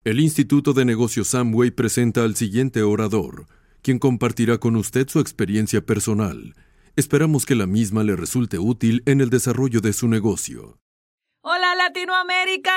El Instituto de Negocios Amway presenta al siguiente orador, quien compartirá con usted su experiencia personal. Esperamos que la misma le resulte útil en el desarrollo de su negocio. ¡Hola, Latinoamérica!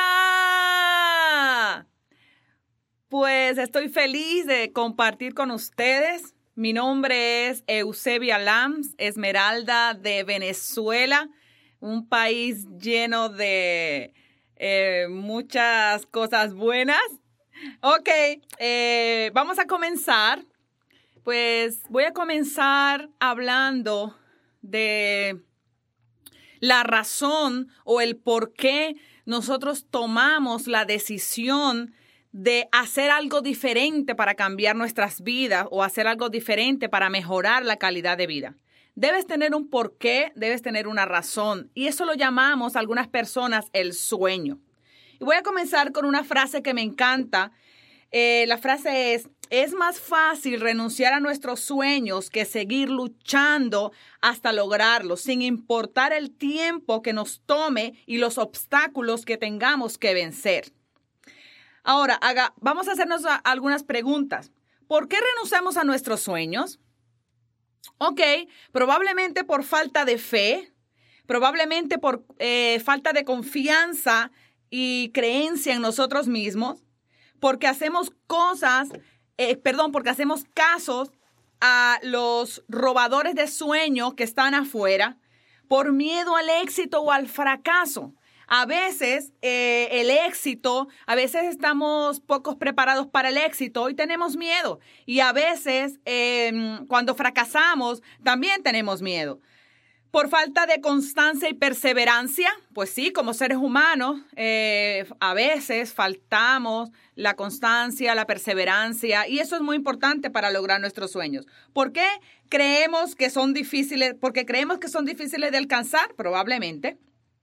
Pues estoy feliz de compartir con ustedes. Mi nombre es Eusebia Lams, Esmeralda de Venezuela, un país lleno de muchas cosas buenas. Ok, vamos a comenzar. Pues voy a comenzar hablando de la razón o el por qué nosotros tomamos la decisión de hacer algo diferente para cambiar nuestras vidas o hacer algo diferente para mejorar la calidad de vida. Debes tener un porqué, debes tener una razón, y eso lo llamamos algunas personas el sueño. Y voy a comenzar con una frase que me encanta. La frase es más fácil renunciar a nuestros sueños que seguir luchando hasta lograrlos, sin importar el tiempo que nos tome y los obstáculos que tengamos que vencer. Ahora, vamos a hacernos algunas preguntas. ¿Por qué renunciamos a nuestros sueños? Ok, probablemente por falta de fe, probablemente por falta de confianza y creencia en nosotros mismos, porque hacemos porque hacemos casos a los robadores de sueños que están afuera, por miedo al éxito o al fracaso. A veces a veces estamos pocos preparados para el éxito y tenemos miedo. Y a veces cuando fracasamos también tenemos miedo. Por falta de constancia y perseverancia, pues sí, como seres humanos, a veces faltamos la constancia, la perseverancia, y eso es muy importante para lograr nuestros sueños. ¿Por qué creemos que son difíciles? Porque creemos que son difíciles de alcanzar, probablemente.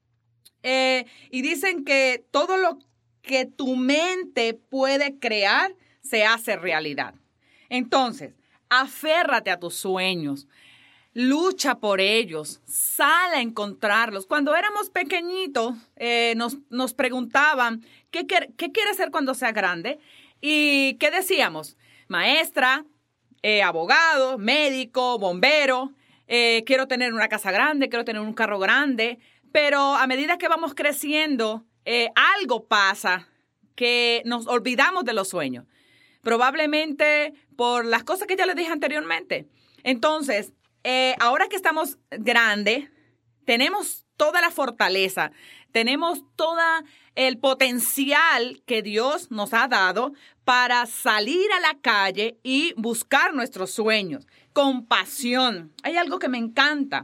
Y dicen que todo lo que tu mente puede crear se hace realidad. Entonces, aférrate a tus sueños. Lucha por ellos, sal a encontrarlos. Cuando éramos pequeñitos, nos preguntaban, ¿qué quieres ser cuando sea grande? ¿Y qué decíamos? Maestra, abogado, médico, bombero, quiero tener una casa grande, quiero tener un carro grande. Pero a medida que vamos creciendo, algo pasa que nos olvidamos de los sueños. Probablemente por las cosas que ya les dije anteriormente. Entonces, ahora que estamos grandes, tenemos toda la fortaleza, tenemos todo el potencial que Dios nos ha dado para salir a la calle y buscar nuestros sueños con pasión. Hay algo que me encanta.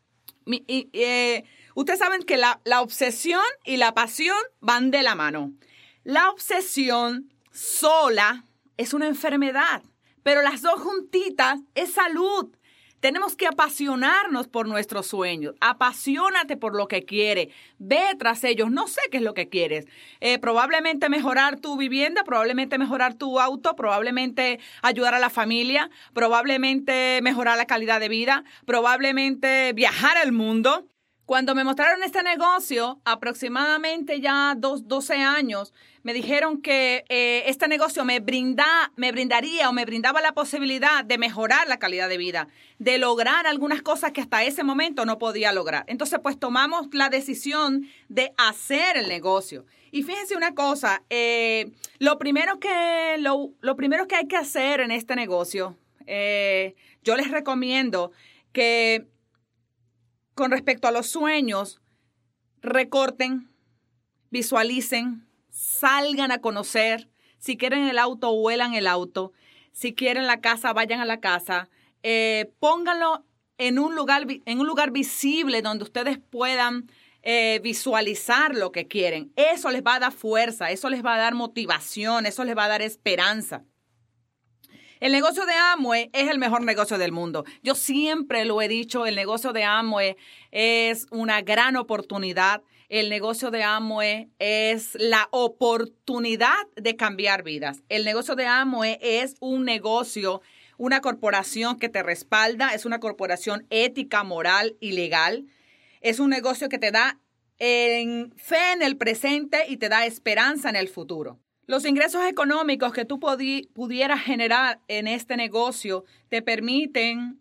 Ustedes saben que la obsesión y la pasión van de la mano. La obsesión sola es una enfermedad, pero las dos juntitas es salud. Tenemos que apasionarnos por nuestros sueños. Apasionate por lo que quieres. Ve tras ellos. No sé qué es lo que quieres. Probablemente mejorar tu vivienda, probablemente mejorar tu auto, probablemente ayudar a la familia, probablemente mejorar la calidad de vida, probablemente viajar al mundo. Cuando me mostraron este negocio, aproximadamente ya 12 años, me dijeron que este negocio me brindaba la posibilidad de mejorar la calidad de vida, de lograr algunas cosas que hasta ese momento no podía lograr. Entonces, pues tomamos la decisión de hacer el negocio. Y fíjense una cosa, lo primero que hay que hacer en este negocio, yo les recomiendo que con respecto a los sueños, recorten, visualicen, salgan a conocer. Si quieren el auto, huelan el auto. Si quieren la casa, vayan a la casa. Pónganlo en un lugar visible donde ustedes puedan visualizar lo que quieren. Eso les va a dar fuerza, eso les va a dar motivación, eso les va a dar esperanza. El negocio de Amway es el mejor negocio del mundo. Yo siempre lo he dicho, el negocio de Amway es una gran oportunidad. El negocio de Amway es la oportunidad de cambiar vidas. El negocio de Amway es un negocio, una corporación que te respalda, es una corporación ética, moral y legal. Es un negocio que te da fe en el presente y te da esperanza en el futuro. Los ingresos económicos que tú pudieras generar en este negocio te permiten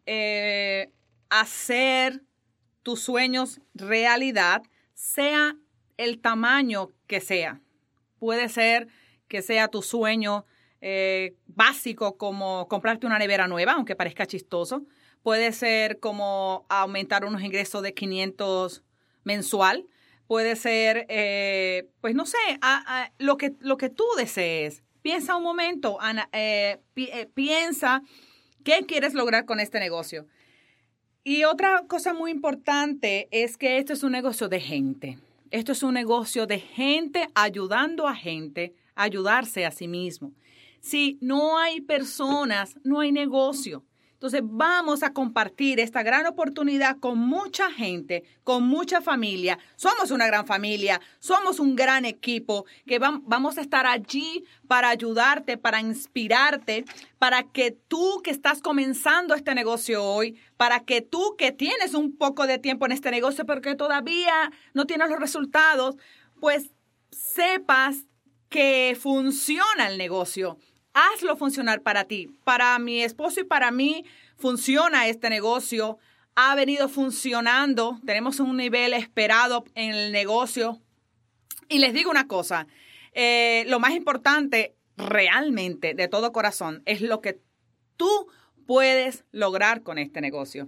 hacer tus sueños realidad, sea el tamaño que sea. Puede ser que sea tu sueño básico como comprarte una nevera nueva, aunque parezca chistoso. Puede ser como aumentar unos ingresos de 500 mensual. Puede ser, pues no sé, lo que tú desees. Piensa un momento, Ana, piensa qué quieres lograr con este negocio. Y otra cosa muy importante es que esto es un negocio de gente. Esto es un negocio de gente ayudando a gente a ayudarse a sí mismo. Si no hay personas, no hay negocio. Entonces vamos a compartir esta gran oportunidad con mucha gente, con mucha familia. Somos una gran familia, somos un gran equipo que vamos a estar allí para ayudarte, para inspirarte, para que tú que estás comenzando este negocio hoy, para que tú que tienes un poco de tiempo en este negocio pero que todavía no tienes los resultados, pues sepas que funciona el negocio. Hazlo funcionar para ti. Para mi esposo y para mí funciona este negocio. Ha venido funcionando. Tenemos un nivel esperado en el negocio. Y les digo una cosa. Lo más importante realmente de todo corazón es lo que tú puedes lograr con este negocio.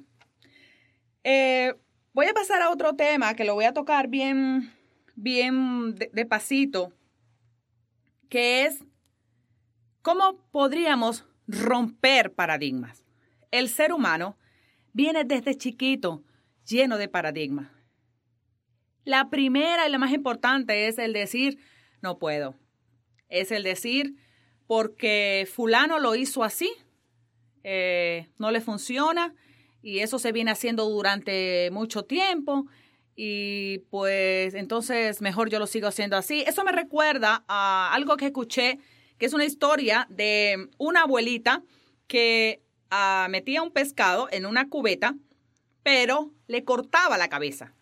Voy a pasar a otro tema que lo voy a tocar bien de pasito, que es ¿cómo podríamos romper paradigmas? El ser humano viene desde chiquito lleno de paradigmas. La primera y la más importante es el decir, no puedo. Es el decir, porque fulano lo hizo así, no le funciona y eso se viene haciendo durante mucho tiempo y pues entonces mejor yo lo sigo haciendo así. Eso me recuerda a algo que escuché, que es una historia de una abuelita que metía un pescado en una cubeta, pero le cortaba la cabeza.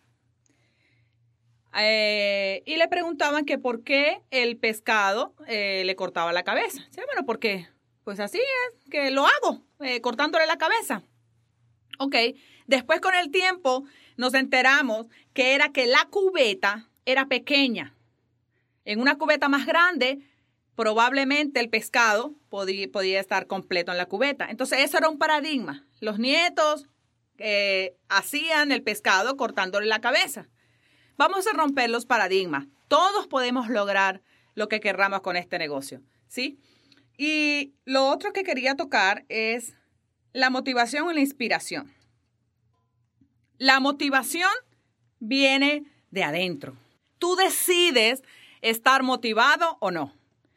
Y le preguntaban que por qué el pescado le cortaba la cabeza. Sí, bueno, ¿por qué? Pues así es que lo hago, cortándole la cabeza. Ok, después con el tiempo nos enteramos que era que la cubeta era pequeña. En una cubeta más grande, probablemente el pescado podía estar completo en la cubeta. Entonces, eso era un paradigma. Los nietos hacían el pescado cortándole la cabeza. Vamos a romper los paradigmas. Todos podemos lograr lo que querramos con este negocio, ¿sí? Y lo otro que quería tocar es la motivación y la inspiración. La motivación viene de adentro. Tú decides estar motivado o no.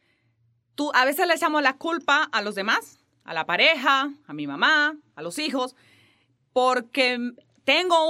A veces le echamos la culpa a los demás, a la pareja, a mi mamá, a los hijos, porque tengo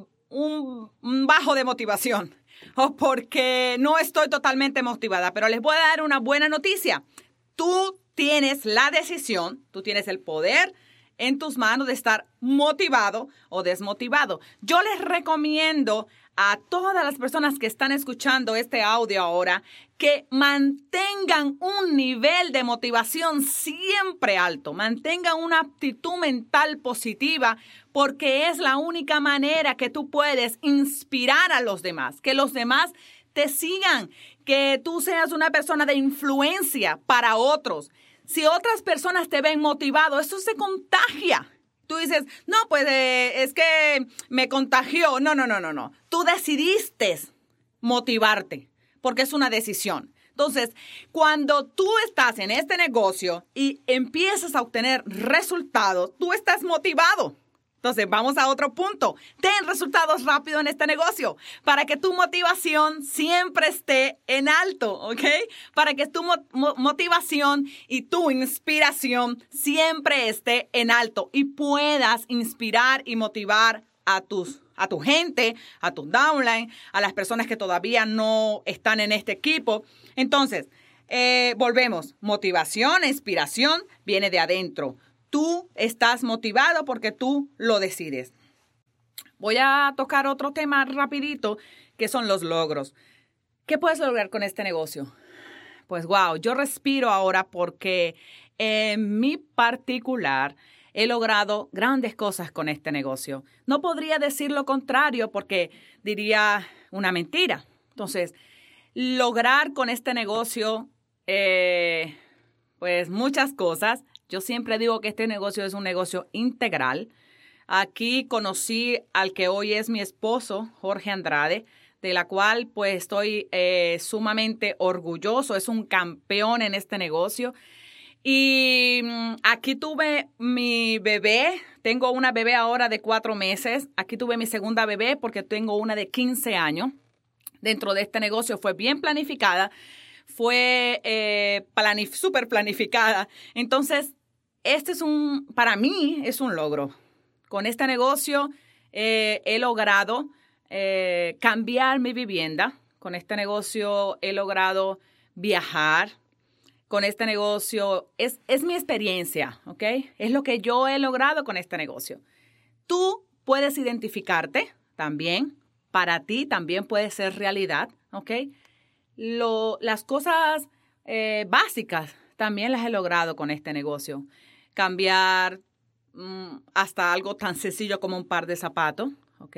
un bajo de motivación o porque no estoy totalmente motivada. Pero les voy a dar una buena noticia. Tú tienes la decisión, tú tienes el poder en tus manos de estar motivado o desmotivado. Yo les recomiendo a todas las personas que están escuchando este audio ahora que mantengan un nivel de motivación siempre alto, mantengan una actitud mental positiva, porque es la única manera que tú puedes inspirar a los demás, que los demás te sigan, que tú seas una persona de influencia para otros. Si otras personas te ven motivado, eso se contagia. Tú dices, no, pues es que me contagió. No. Tú decidiste motivarte porque es una decisión. Entonces, cuando tú estás en este negocio y empiezas a obtener resultados, tú estás motivado. Entonces, vamos a otro punto. Ten resultados rápido en este negocio para que tu motivación siempre esté en alto, ¿ok? Para que tu motivación y tu inspiración siempre esté en alto y puedas inspirar y motivar a tu gente, a tus downline, a las personas que todavía no están en este equipo. Entonces, volvemos. Motivación e inspiración viene de adentro. Tú estás motivado porque tú lo decides. Voy a tocar otro tema rapidito, que son los logros. ¿Qué puedes lograr con este negocio? pues wow, yo respiro ahora porque en mi particular he logrado grandes cosas con este negocio. No podría decir lo contrario porque diría una mentira. Entonces, lograr con este negocio, pues muchas cosas. Yo siempre digo que este negocio es un negocio integral. Aquí conocí al que hoy es mi esposo, Jorge Andrade, de la cual pues estoy sumamente orgulloso. Es un campeón en este negocio. Y aquí tuve mi bebé. Tengo una bebé ahora de 4 meses. Aquí tuve mi segunda bebé porque tengo una de 15 años. Dentro de este negocio fue bien planificada. Fue súper planificada. Entonces, para mí es un logro. Con este negocio he logrado cambiar mi vivienda. Con este negocio he logrado viajar. Con este negocio es mi experiencia, ¿ok? Es lo que yo he logrado con este negocio. Tú puedes identificarte también. Para ti también puede ser realidad, ¿ok? Las cosas básicas también las he logrado con este negocio. Cambiar hasta algo tan sencillo como un par de zapatos, ¿ok?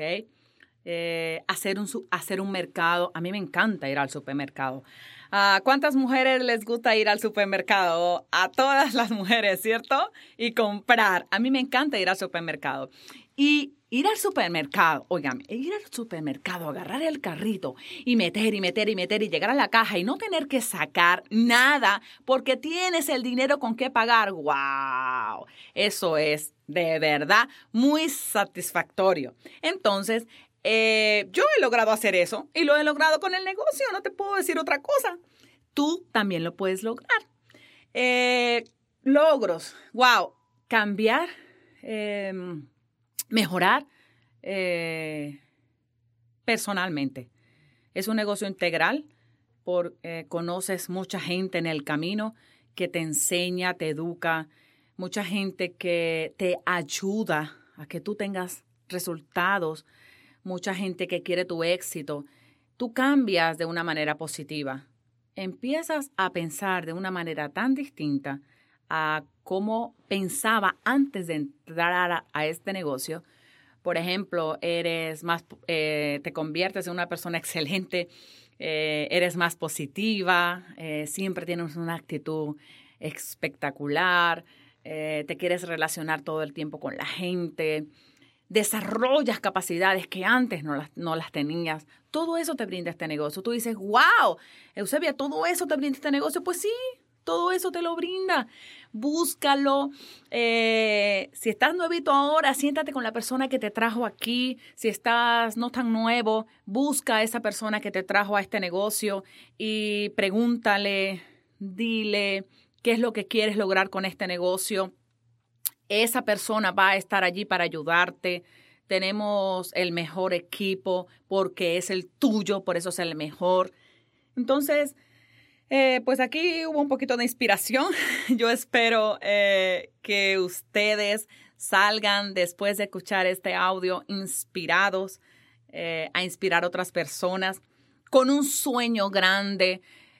Hacer un mercado. A mí me encanta ir al supermercado. ¿Cuántas mujeres les gusta ir al supermercado? A todas las mujeres, ¿cierto? Y comprar. A mí me encanta ir al supermercado. Y ir al supermercado, óigame, ir al supermercado, agarrar el carrito y meter y llegar a la caja y no tener que sacar nada porque tienes el dinero con qué pagar. ¡Wow! Eso es de verdad muy satisfactorio. Entonces, yo he logrado hacer eso y lo he logrado con el negocio. No te puedo decir otra cosa. Tú también lo puedes lograr. Logros. ¡Wow! Cambiar. Mejorar personalmente. Es un negocio integral. Conoces mucha gente en el camino que te enseña, te educa, mucha gente que te ayuda a que tú tengas resultados, mucha gente que quiere tu éxito. Tú cambias de una manera positiva. Empiezas a pensar de una manera tan distinta a cómo pensaba antes de entrar a este negocio. Por ejemplo, te conviertes en una persona excelente, eres más positiva, siempre tienes una actitud espectacular, te quieres relacionar todo el tiempo con la gente, desarrollas capacidades que antes no las tenías. Todo eso te brinda este negocio. Tú dices, wow, Eusebia, ¿todo eso te brinda este negocio? Pues sí. Todo eso te lo brinda. Búscalo. Si estás nuevito ahora, siéntate con la persona que te trajo aquí. Si estás no tan nuevo, busca a esa persona que te trajo a este negocio y pregúntale, dile qué es lo que quieres lograr con este negocio. Esa persona va a estar allí para ayudarte. Tenemos el mejor equipo porque es el tuyo, por eso es el mejor. Entonces, pues aquí hubo un poquito de inspiración. Yo espero que ustedes salgan después de escuchar este audio inspirados a inspirar a otras personas con un sueño grande,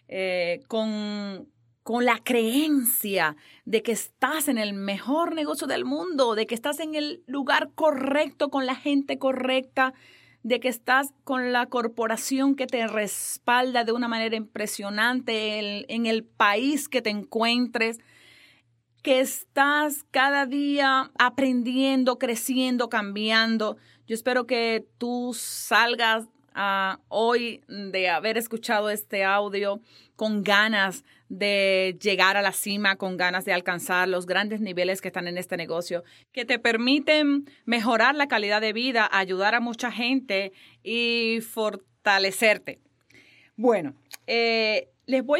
con la creencia de que estás en el mejor negocio del mundo, de que estás en el lugar correcto, con la gente correcta, de que estás con la corporación que te respalda de una manera impresionante en el país que te encuentres, que estás cada día aprendiendo, creciendo, cambiando. Yo espero que tú salgas hoy de haber escuchado este audio con ganas de llegar a la cima, con ganas de alcanzar los grandes niveles que están en este negocio, que te permiten mejorar la calidad de vida, ayudar a mucha gente y fortalecerte. Bueno, les voy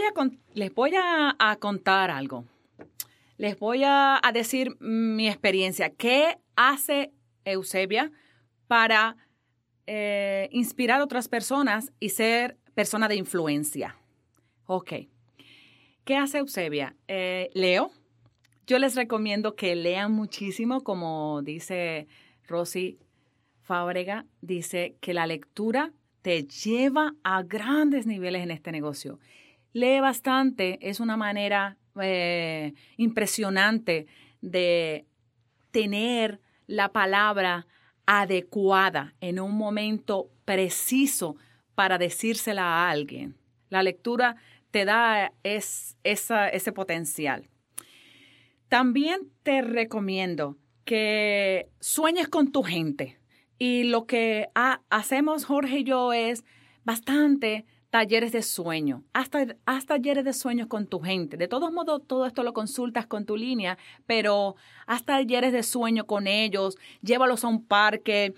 a contar algo. Les voy a decir mi experiencia. ¿Qué hace Eusebia para inspirar a otras personas y ser persona de influencia? Ok. ¿Qué hace Eusebia? Leo. Yo les recomiendo que lean muchísimo, como dice Rosy Fábrega, dice que la lectura te lleva a grandes niveles en este negocio. lee bastante. Es una manera impresionante de tener la palabra adecuada en un momento preciso para decírsela a alguien. La lectura te da ese potencial. También te recomiendo que sueñes con tu gente. Y lo que hacemos Jorge y yo es bastante talleres de sueño. Haz talleres de sueños con tu gente. De todos modos, todo esto lo consultas con tu línea, pero haz talleres de sueño con ellos. Llévalos a un parque,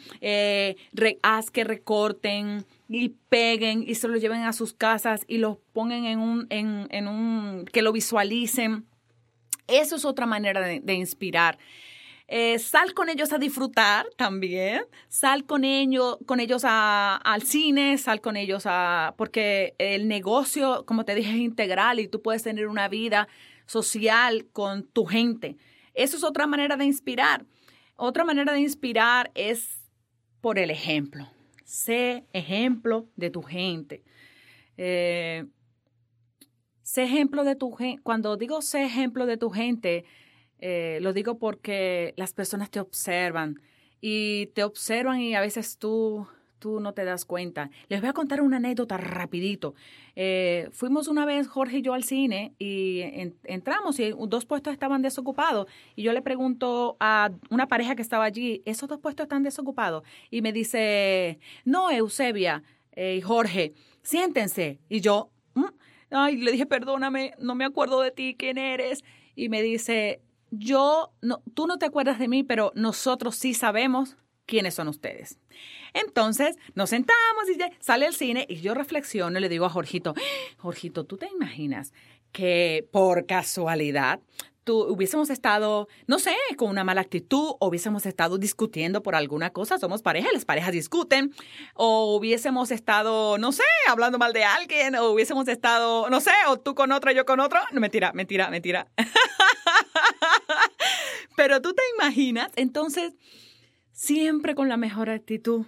haz que recorten y peguen y se lo lleven a sus casas y los pongan que lo visualicen. Eso es otra manera de inspirar. Sal con ellos a disfrutar también. Sal con ellos al cine, sal con ellos porque el negocio, como te dije, es integral y tú puedes tener una vida social con tu gente. Eso es otra manera de inspirar. Otra manera de inspirar es por el ejemplo. Sé ejemplo de tu gente. Sé ejemplo de tu gente. Cuando digo sé ejemplo de tu gente, lo digo porque las personas te observan y a veces tú no te das cuenta. Les voy a contar una anécdota rapidito. Fuimos una vez, Jorge y yo, al cine y entramos y 2 puestos estaban desocupados. Y yo le pregunto a una pareja que estaba allí, ¿esos 2 puestos están desocupados? Y me dice, no, Eusebia y Jorge, siéntense. Y yo, le dije, perdóname, no me acuerdo de ti, ¿quién eres? Y me dice, tú no te acuerdas de mí, pero nosotros sí sabemos quiénes son ustedes. Entonces nos sentamos y ya sale el cine y yo reflexiono y le digo a Jorgito, Jorgito, ¿tú te imaginas que por casualidad hubiésemos estado, no sé, con una mala actitud, o hubiésemos estado discutiendo por alguna cosa? Somos pareja, las parejas discuten, o hubiésemos estado, no sé, hablando mal de alguien, o hubiésemos estado, no sé, o tú con otro, yo con otro. No, mentira. Pero tú te imaginas, entonces, siempre con la mejor actitud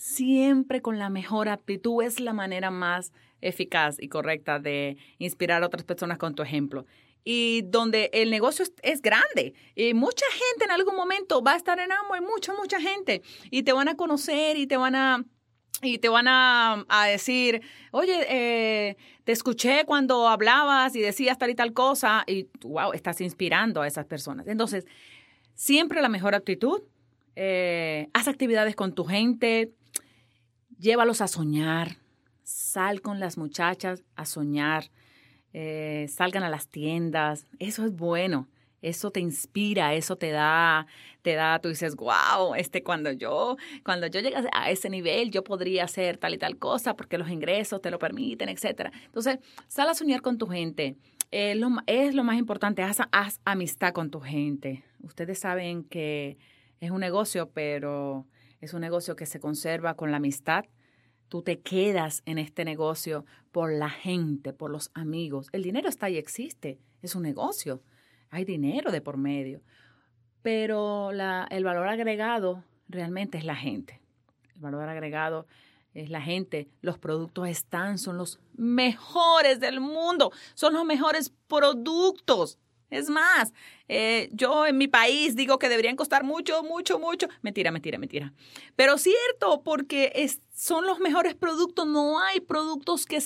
es la manera más eficaz y correcta de inspirar a otras personas con tu ejemplo. Y donde el negocio es grande. Y mucha gente en algún momento va a estar en Amway, mucha gente. Y te van a conocer y te van a decir, oye, te escuché cuando hablabas y decías tal y tal cosa. Y wow, estás inspirando a esas personas. Entonces, siempre la mejor actitud. Haz actividades con tu gente. Llévalos a soñar. Sal con las muchachas a soñar. Salgan a las tiendas. Eso es bueno. Eso te inspira, eso te da, tú dices, wow, cuando yo llegue a ese nivel, yo podría hacer tal y tal cosa porque los ingresos te lo permiten, etcétera. Entonces, sal a soñar con tu gente. Es lo más importante, haz amistad con tu gente. Ustedes saben que es un negocio, pero es un negocio que se conserva con la amistad. Tú te quedas en este negocio por la gente, por los amigos. El dinero está y existe, es un negocio. Hay dinero de por medio, pero el valor agregado realmente es la gente. El valor agregado es la gente. Los productos son los mejores del mundo, son los mejores productos. Es más, yo en mi país digo que deberían costar mucho. Mentira. Pero cierto, porque son los mejores productos. No hay productos que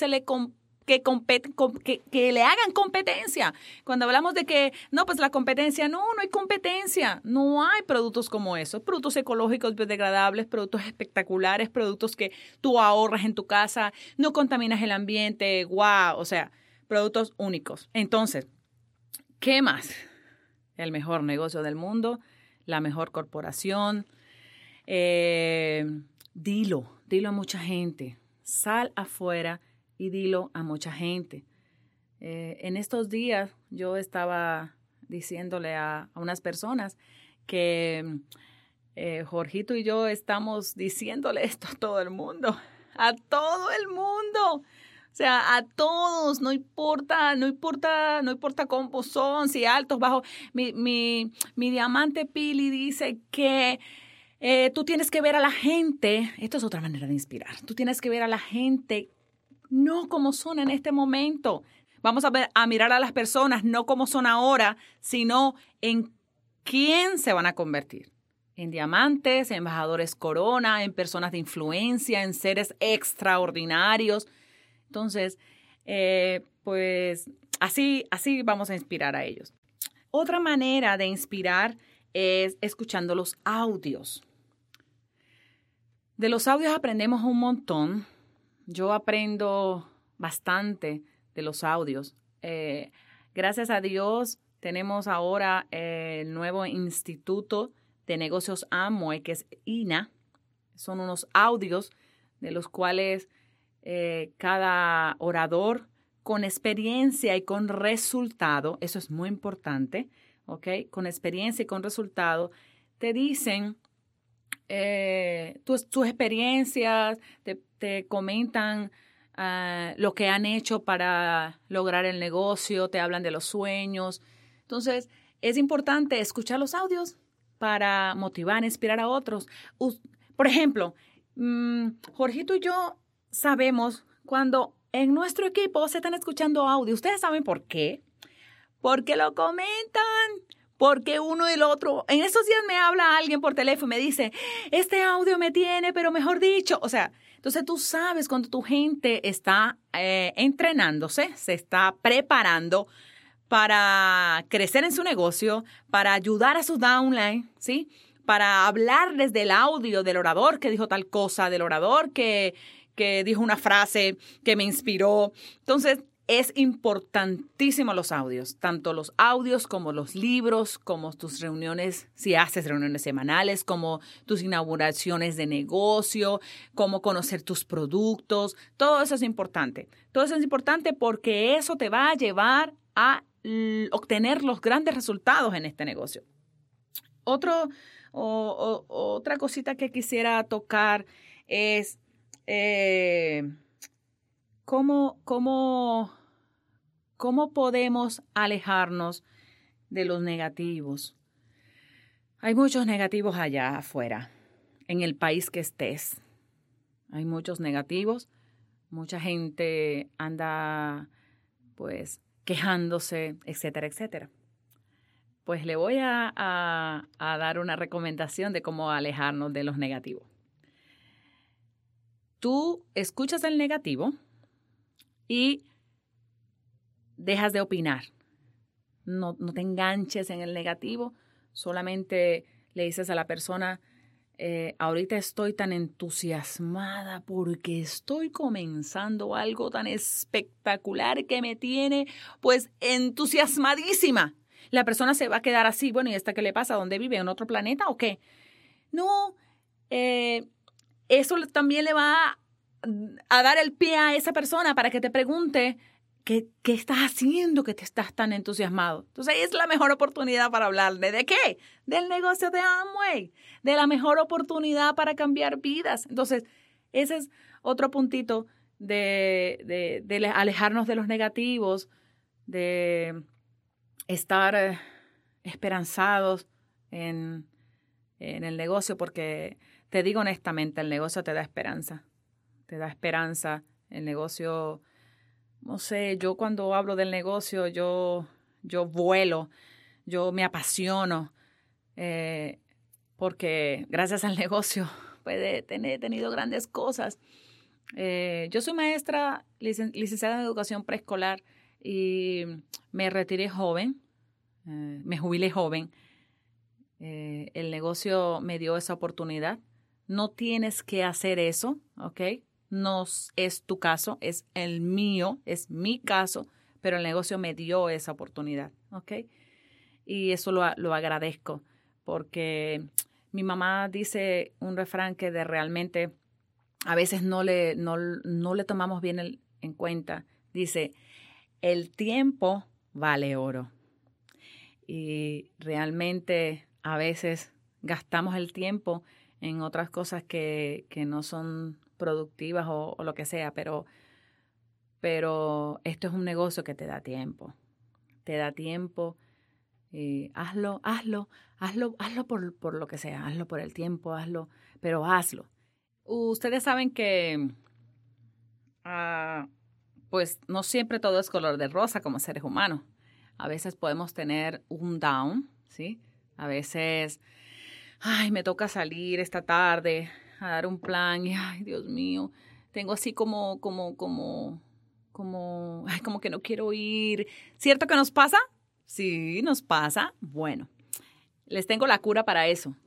que le hagan competencia. Cuando hablamos de que, no, pues la competencia, no hay competencia. No hay productos como esos. Productos ecológicos biodegradables, productos espectaculares, productos que tú ahorras en tu casa, no contaminas el ambiente, wow, o sea, productos únicos. Entonces, ¿qué más? El mejor negocio del mundo, la mejor corporación. Dilo a mucha gente. Sal afuera y dilo a mucha gente. En estos días yo estaba diciéndole a unas personas que Jorgito y yo estamos diciéndole esto a todo el mundo. A todo el mundo. O sea, a todos, no importa cómo son, si altos, bajos. Mi diamante Pili dice que tú tienes que ver a la gente, esto es otra manera de inspirar, tú tienes que ver a la gente no como son en este momento. Vamos a mirar a las personas no como son ahora, sino en quién se van a convertir. En diamantes, en embajadores corona, en personas de influencia, en seres extraordinarios. Entonces, pues así vamos a inspirar a ellos. Otra manera de inspirar es escuchando los audios. De los audios aprendemos un montón. Yo aprendo bastante de los audios. Gracias a Dios tenemos ahora el nuevo Instituto de Negocios Amway, que es INA. Son unos audios de los cuales cada orador con experiencia y con resultado, eso es muy importante, ¿ok? Con experiencia y con resultado, te dicen tus experiencias, te comentan lo que han hecho para lograr el negocio, te hablan de los sueños. Entonces, es importante escuchar los audios para motivar, inspirar a otros. Por ejemplo, Jorgito y yo sabemos cuando en nuestro equipo se están escuchando audio. ¿Ustedes saben por qué? Porque lo comentan, porque uno y el otro. En estos días me habla alguien por teléfono y me dice, este audio me tiene, pero mejor dicho. O sea, entonces tú sabes cuando tu gente está entrenándose, se está preparando para crecer en su negocio, para ayudar a su downline, ¿sí? Para hablarles del audio del orador que dijo tal cosa, del orador que dijo una frase que me inspiró. Entonces, es importantísimo los audios, tanto los audios como los libros, como tus reuniones, si haces reuniones semanales, como tus inauguraciones de negocio, como conocer tus productos. Todo eso es importante. Todo eso es importante porque eso te va a llevar a obtener los grandes resultados en este negocio. Otra cosita que quisiera tocar es ¿cómo podemos alejarnos de los negativos? Hay muchos negativos allá afuera, en el país que estés. Hay muchos negativos. Mucha gente anda, pues, quejándose, etcétera, etcétera. Pues le voy a dar una recomendación de cómo alejarnos de los negativos. Tú escuchas el negativo y dejas de opinar. No te enganches en el negativo. Solamente le dices a la persona, ahorita estoy tan entusiasmada porque estoy comenzando algo tan espectacular que me tiene pues entusiasmadísima. La persona se va a quedar así, bueno, ¿y esta qué le pasa? ¿Dónde vive? ¿En otro planeta o qué? No, eso también le va a dar el pie a esa persona para que te pregunte ¿qué estás haciendo que te estás tan entusiasmado? Entonces, es la mejor oportunidad para hablarle. ¿De qué? Del negocio de Amway, de la mejor oportunidad para cambiar vidas. Entonces, ese es otro puntito de alejarnos de los negativos, de estar esperanzados en el negocio, porque te digo honestamente, el negocio te da esperanza. Te da esperanza. El negocio, no sé, yo cuando hablo del negocio, yo vuelo, yo me apasiono, porque gracias al negocio he tenido grandes cosas. Yo soy maestra, licenciada en educación preescolar y me retiré joven, me jubilé joven. El negocio me dio esa oportunidad. No tienes que hacer eso, ¿ok? No es tu caso, es el mío, es mi caso, pero el negocio me dio esa oportunidad, ¿ok? Y eso lo agradezco, porque mi mamá dice un refrán que realmente a veces no le tomamos bien en cuenta. Dice, el tiempo vale oro. Y realmente a veces gastamos el tiempo en otras cosas que no son productivas o lo que sea, pero esto es un negocio que te da tiempo. Te da tiempo. Hazlo por lo que sea. Hazlo por el tiempo, hazlo, pero hazlo. Ustedes saben que pues no siempre todo es color de rosa como seres humanos. A veces podemos tener un down, ¿sí? A veces, ay, me toca salir esta tarde a dar un plan y, ay, Dios mío, tengo así como que no quiero ir. ¿Cierto que nos pasa? Sí, nos pasa. Bueno, les tengo la cura para eso.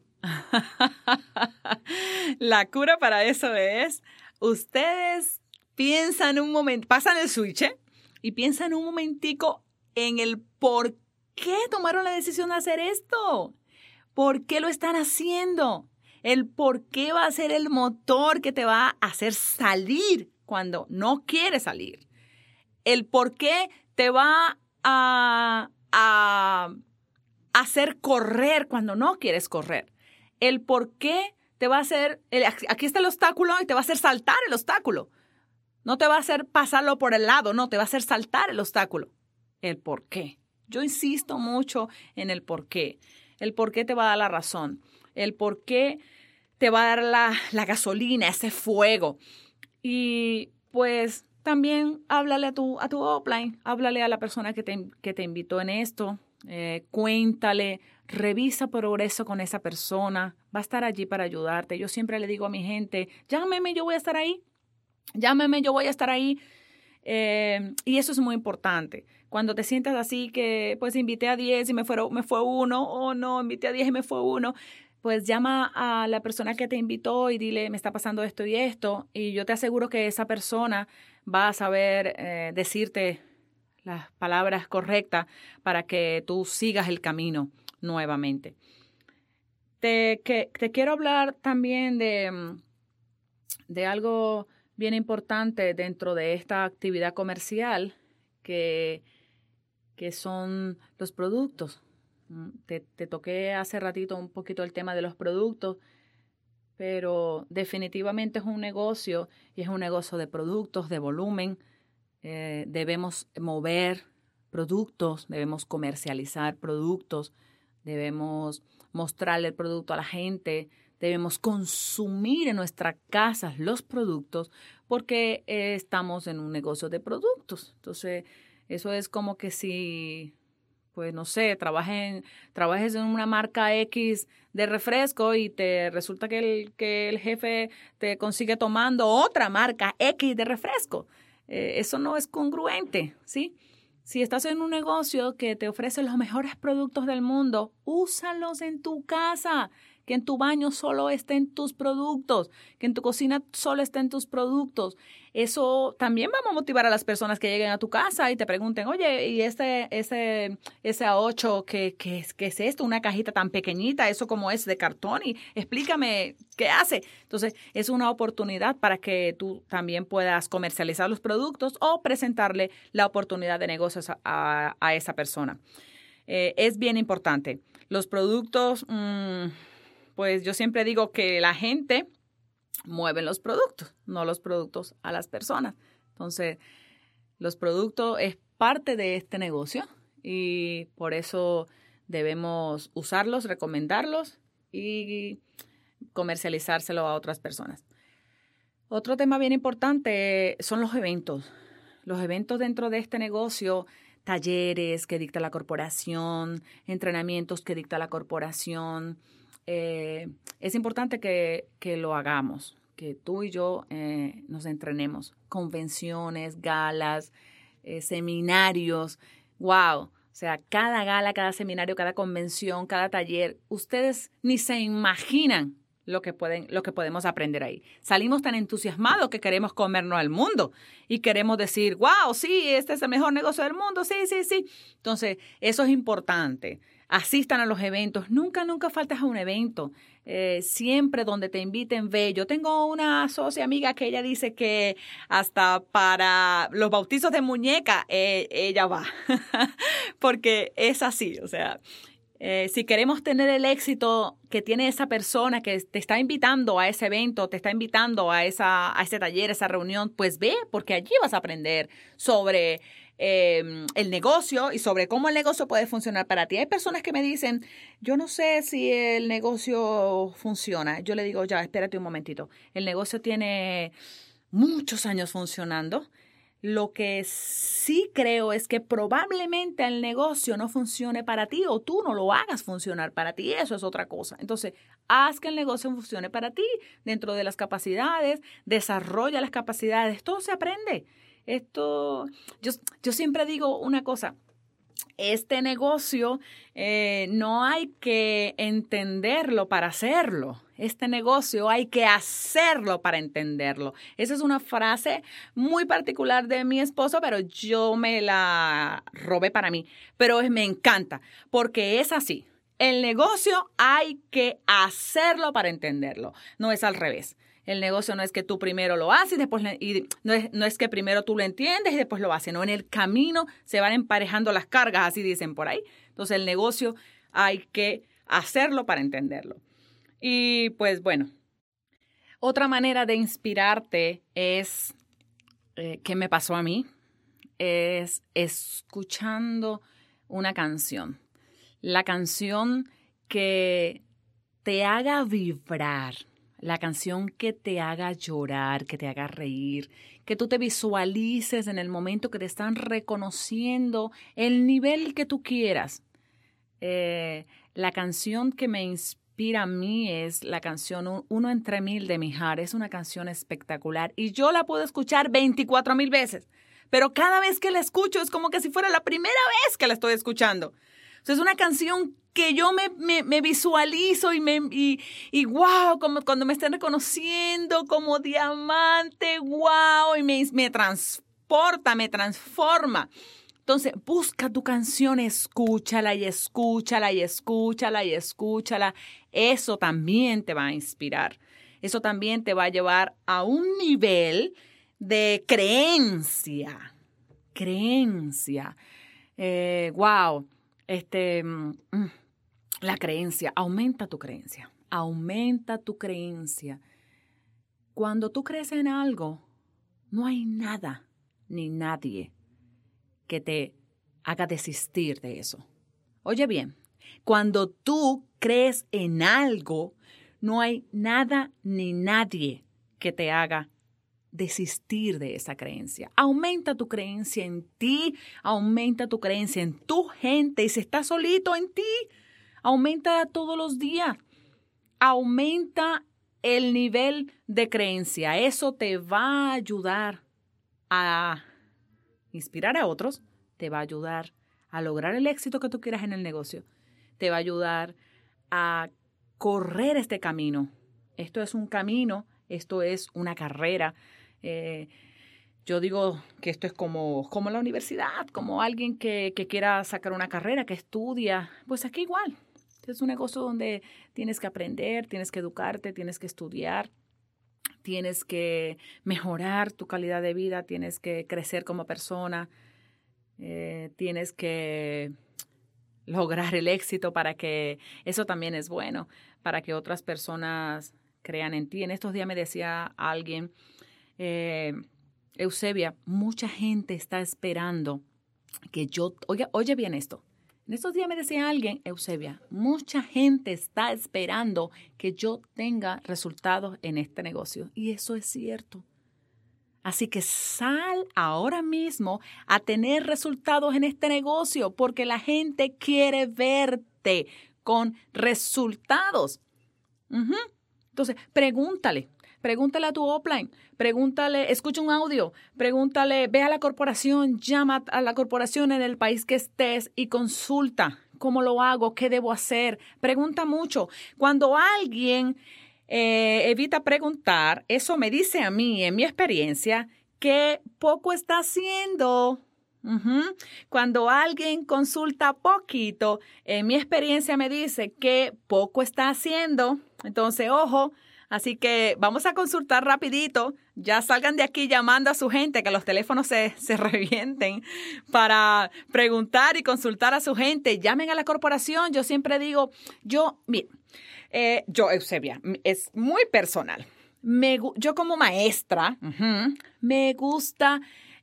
La cura para eso es, ustedes piensan un momento, pasan el switch, y piensan un momentico en el por qué tomaron la decisión de hacer esto. ¿Por qué lo están haciendo? El por qué va a ser el motor que te va a hacer salir cuando no quieres salir. El por qué te va a hacer correr cuando no quieres correr. El por qué te va a hacer, aquí está el obstáculo y te va a hacer saltar el obstáculo. No te va a hacer pasarlo por el lado, no, te va a hacer saltar el obstáculo. El por qué. Yo insisto mucho en el por qué. El por qué te va a dar la razón. El por qué te va a dar la gasolina, ese fuego. Y pues también háblale a tu upline, háblale a la persona que te invitó en esto. Cuéntale, revisa progreso con esa persona. Va a estar allí para ayudarte. Yo siempre le digo a mi gente, llámeme, yo voy a estar ahí. Llámeme, yo voy a estar ahí. Y eso es muy importante. Cuando te sientas así que pues invité a 10 y me fue uno, o no, invité a 10 y me fue uno, pues llama a la persona que te invitó y dile, me está pasando esto y esto, y yo te aseguro que esa persona va a saber decirte las palabras correctas para que tú sigas el camino nuevamente. Te quiero hablar también de algo bien importante dentro de esta actividad comercial que son los productos. Te toqué hace ratito un poquito el tema de los productos, pero definitivamente es un negocio y es un negocio de productos, de volumen. Debemos mover productos, debemos comercializar productos, debemos mostrarle el producto a la gente, debemos consumir en nuestras casas los productos porque estamos en un negocio de productos. Entonces, eso es como que si, pues no sé, trabajes en una marca X de refresco y te resulta que el jefe te consigue tomando otra marca X de refresco. Eso no es congruente, ¿sí? Si estás en un negocio que te ofrece los mejores productos del mundo, úsalos en tu casa. Que en tu baño solo estén tus productos, que en tu cocina solo estén tus productos. Eso también va a motivar a las personas que lleguen a tu casa y te pregunten, oye, ¿y ese A8 qué es esto? Una cajita tan pequeñita, ¿eso cómo es de cartón? Y explícame qué hace. Entonces, es una oportunidad para que tú también puedas comercializar los productos o presentarle la oportunidad de negocios a esa persona. Es bien importante. Los productos... Pues yo siempre digo que la gente mueve los productos, no los productos a las personas. Entonces, los productos es parte de este negocio y por eso debemos usarlos, recomendarlos y comercializárselo a otras personas. Otro tema bien importante son los eventos. Los eventos dentro de este negocio, talleres que dicta la corporación, entrenamientos que dicta la corporación. Es importante que lo hagamos, que tú y yo nos entrenemos. Convenciones, galas, seminarios. ¡Wow! O sea, cada gala, cada seminario, cada convención, cada taller, ustedes ni se imaginan lo que podemos aprender ahí. Salimos tan entusiasmados que queremos comernos al mundo y queremos decir, wow, sí, este es el mejor negocio del mundo, sí, sí, sí. Entonces, eso es importante. Asistan a los eventos. Nunca faltas a un evento. Siempre donde te inviten, ve. Yo tengo una socia amiga que ella dice que hasta para los bautizos de muñeca ella va. Porque es así. O sea, si queremos tener el éxito que tiene esa persona que te está invitando a ese evento, te está invitando a ese taller, a esa reunión, pues ve, porque allí vas a aprender sobre el negocio y sobre cómo el negocio puede funcionar para ti. Hay personas que me dicen, yo no sé si el negocio funciona. Yo le digo, ya, espérate un momentito. El negocio tiene muchos años funcionando. Lo que sí creo es que probablemente el negocio no funcione para ti o tú no lo hagas funcionar para ti. Eso es otra cosa. Entonces, haz que el negocio funcione para ti dentro de las capacidades, desarrolla las capacidades. Todo se aprende. Yo siempre digo una cosa. Este negocio no hay que entenderlo para hacerlo. Este negocio hay que hacerlo para entenderlo. Esa es una frase muy particular de mi esposo, pero yo me la robé para mí. Pero me encanta porque es así. El negocio hay que hacerlo para entenderlo. No es al revés. El negocio no es que tú primero lo haces y después no es que primero tú lo entiendes y después lo haces. No, en el camino se van emparejando las cargas, así dicen por ahí. Entonces el negocio hay que hacerlo para entenderlo. Y pues bueno, otra manera de inspirarte es, ¿qué me pasó a mí? Es escuchando una canción. La canción que te haga vibrar. La canción que te haga llorar, que te haga reír, que tú te visualices en el momento que te están reconociendo el nivel que tú quieras. La canción que me inspira a mí es la canción Uno entre mil de Mijares. Es una canción espectacular y yo la puedo escuchar 24,000 veces. Pero cada vez que la escucho es como que si fuera la primera vez que la estoy escuchando. O sea, es una canción que yo me visualizo y wow, como cuando me estén reconociendo como diamante, wow, y me transporta, me transforma. Entonces, busca tu canción, escúchala y escúchala y escúchala y escúchala. Eso también te va a inspirar. Eso también te va a llevar a un nivel de creencia. Wow. La creencia, aumenta tu creencia. Cuando tú crees en algo, no hay nada ni nadie que te haga desistir de eso. Oye bien, cuando tú crees en algo, no hay nada ni nadie que te haga desistir de esa creencia. Aumenta tu creencia en ti, aumenta tu creencia en tu gente. Y si estás solito en ti, aumenta todos los días. Aumenta el nivel de creencia. Eso te va a ayudar a inspirar a otros, te va a ayudar a lograr el éxito que tú quieras en el negocio, te va a ayudar a correr este camino. Esto es un camino, esto es una carrera. Yo digo que esto es como la universidad, como alguien que quiera sacar una carrera, que estudia. Pues aquí igual. Es un negocio donde tienes que aprender, tienes que educarte, tienes que estudiar, tienes que mejorar tu calidad de vida, tienes que crecer como persona, tienes que lograr el éxito para que eso también es bueno, para que otras personas crean en ti. En estos días me decía alguien, Eusebia, mucha gente está esperando que yo, oye bien esto. En estos días me decía alguien, Eusebia, mucha gente está esperando que yo tenga resultados en este negocio. Y eso es cierto. Así que sal ahora mismo a tener resultados en este negocio porque la gente quiere verte con resultados. Entonces, pregúntale a tu upline, pregúntale, escucha un audio, pregúntale, ve a la corporación, llama a la corporación en el país que estés y consulta cómo lo hago, qué debo hacer. Pregunta mucho. Cuando alguien evita preguntar, eso me dice a mí, en mi experiencia, que poco está haciendo. Cuando alguien consulta poquito, en mi experiencia me dice que poco está haciendo. Entonces, ojo. Así que vamos a consultar rapidito. Ya salgan de aquí llamando a su gente, que los teléfonos se revienten para preguntar y consultar a su gente. Llamen a la corporación. Yo siempre digo, yo, Eusebia, es muy personal. Yo como maestra, me gusta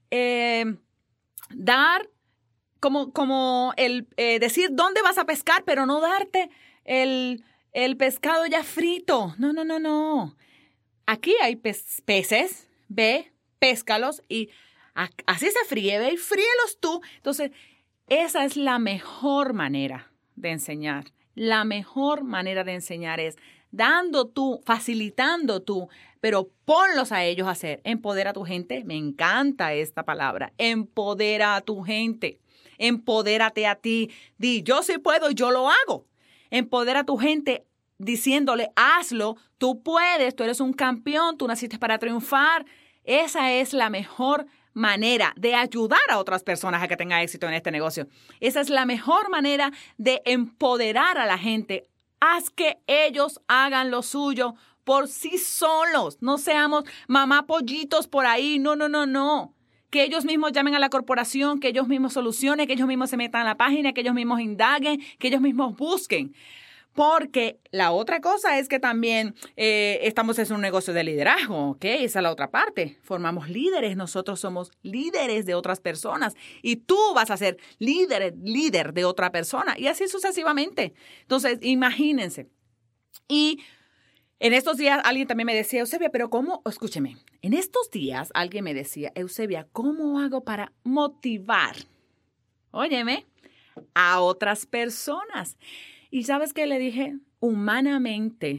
dar como el decir dónde vas a pescar, pero no darte el pescado ya frito. No. Aquí hay peces, ve, péscalos y Así se fríe, ve, y fríelos tú. Entonces, esa es la mejor manera de enseñar. La mejor manera de enseñar es dando tú, facilitando tú, pero ponlos a ellos a hacer. Empodera a tu gente. Me encanta esta palabra. Empodera a tu gente. Empodérate a ti. Di, yo sí puedo y yo lo hago. Empodera a tu gente diciéndole, hazlo, tú puedes, tú eres un campeón, tú naciste para triunfar. Esa es la mejor manera de ayudar a otras personas a que tengan éxito en este negocio. Esa es la mejor manera de empoderar a la gente. Haz que ellos hagan lo suyo por sí solos. No seamos mamá pollitos por ahí. No. Que ellos mismos llamen a la corporación, que ellos mismos solucionen, que ellos mismos se metan a la página, que ellos mismos indaguen, que ellos mismos busquen. Porque la otra cosa es que también estamos en un negocio de liderazgo, ¿ok? Esa es la otra parte. Formamos líderes, nosotros somos líderes de otras personas y tú vas a ser líder de otra persona y así sucesivamente. Entonces, imagínense. Y en estos días alguien también me decía, Eusebia, pero ¿cómo? Escúcheme, en estos días alguien me decía, Eusebia, ¿cómo hago para motivar? Óyeme, a otras personas. ¿Y sabes qué le dije? Humanamente,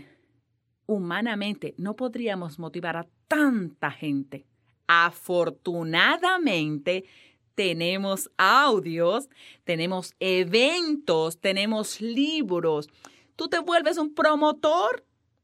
no podríamos motivar a tanta gente. Afortunadamente, tenemos audios, tenemos eventos, tenemos libros. Tú te vuelves un promotor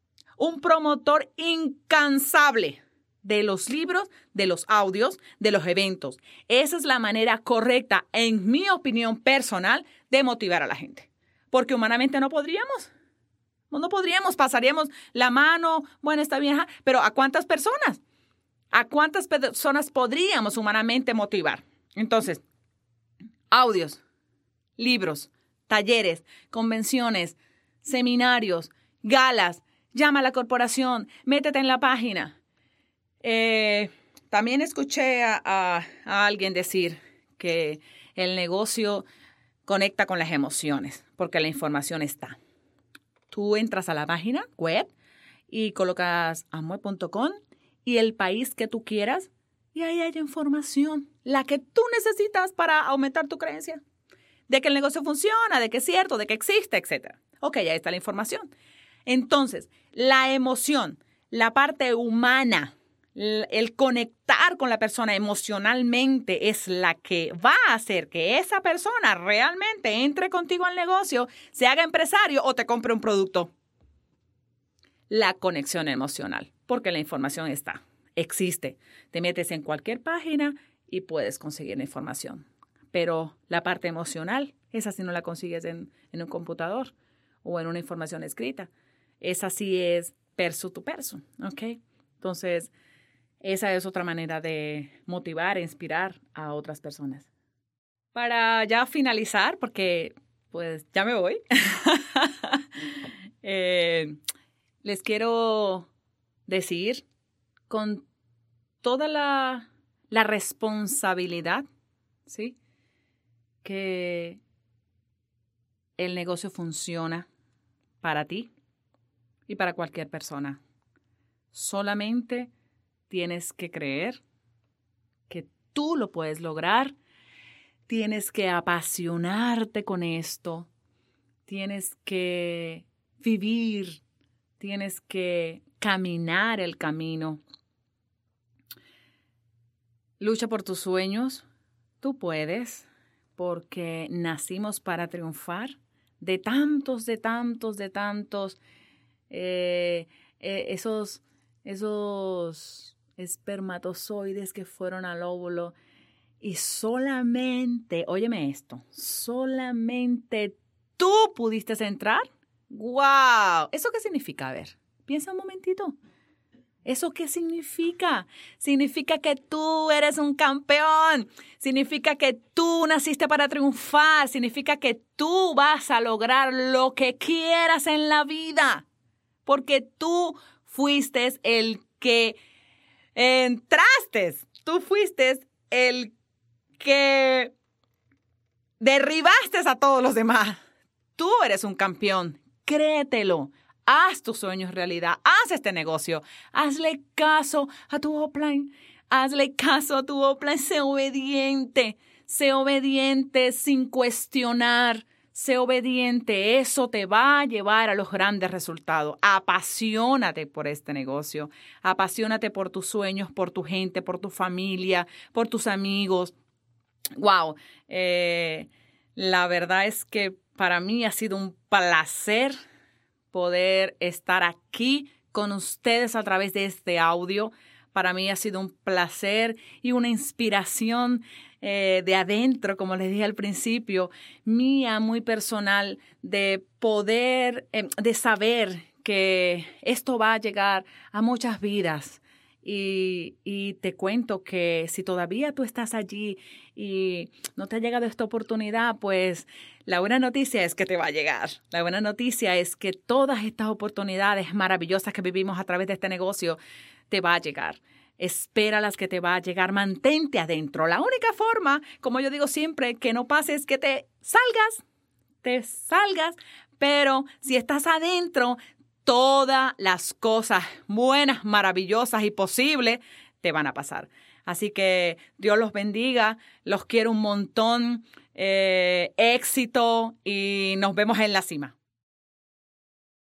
incansable de los libros, de los audios, de los eventos. Esa es la manera correcta, en mi opinión personal, de motivar a la gente. Porque humanamente no podríamos. No podríamos, pasaríamos la mano, bueno, está bien, pero ¿a cuántas personas? ¿A cuántas personas podríamos humanamente motivar? Entonces, audios, libros, talleres, convenciones, seminarios, galas, llama a la corporación, métete en la página. También escuché a alguien decir que el negocio conecta con las emociones, porque la información está. Tú entras a la página web y colocas amway.com y el país que tú quieras y ahí hay información, la que tú necesitas para aumentar tu creencia de que el negocio funciona, de que es cierto, de que existe, etc. Ok, ahí está la información. Entonces, la emoción, la parte humana, el conectar con la persona emocionalmente es la que va a hacer que esa persona realmente entre contigo al negocio, se haga empresario o te compre un producto. La conexión emocional, porque la información existe. Te metes en cualquier página y puedes conseguir la información. Pero la parte emocional, esa sí no la consigues en un computador o en una información escrita. Esa sí es person to person, ¿ok? Entonces, esa es otra manera de motivar e inspirar a otras personas. Para ya finalizar, porque pues ya me voy, les quiero decir con toda la responsabilidad, ¿sí?, que el negocio funciona para ti y para cualquier persona. Solamente tienes que creer que tú lo puedes lograr. Tienes que apasionarte con esto. Tienes que vivir. Tienes que caminar el camino. Lucha por tus sueños. Tú puedes, porque nacimos para triunfar. De tantos esos espermatozoides que fueron al óvulo y solamente, óyeme esto, solamente tú pudiste entrar. ¡Wow! ¿Eso qué significa? A ver, piensa un momentito. ¿Eso qué significa? Significa que tú eres un campeón. Significa que tú naciste para triunfar. Significa que tú vas a lograr lo que quieras en la vida. Porque tú fuiste el que entraste. Tú fuiste el que derribaste a todos los demás. Tú eres un campeón. Créetelo. Haz tus sueños realidad. Haz este negocio. Hazle caso a tu upline. hazle caso a tu Opla, sé obediente sin cuestionar. Sé obediente, eso te va a llevar a los grandes resultados. Apasionate por este negocio, apasionate por tus sueños, por tu gente, por tu familia, por tus amigos. Wow, la verdad es que para mí ha sido un placer poder estar aquí con ustedes a través de este audio. Para mí ha sido un placer y una inspiración de adentro, como les dije al principio, mía, muy personal, de poder, de saber que esto va a llegar a muchas vidas. Y te cuento que si todavía tú estás allí y no te ha llegado esta oportunidad, pues la buena noticia es que te va a llegar. La buena noticia es que todas estas oportunidades maravillosas que vivimos a través de este negocio te va a llegar. Espera las que te va a llegar, mantente adentro. La única forma, como yo digo siempre, que no pase es que te salgas, pero si estás adentro, todas las cosas buenas, maravillosas y posibles te van a pasar. Así que Dios los bendiga, los quiero un montón, éxito y nos vemos en la cima.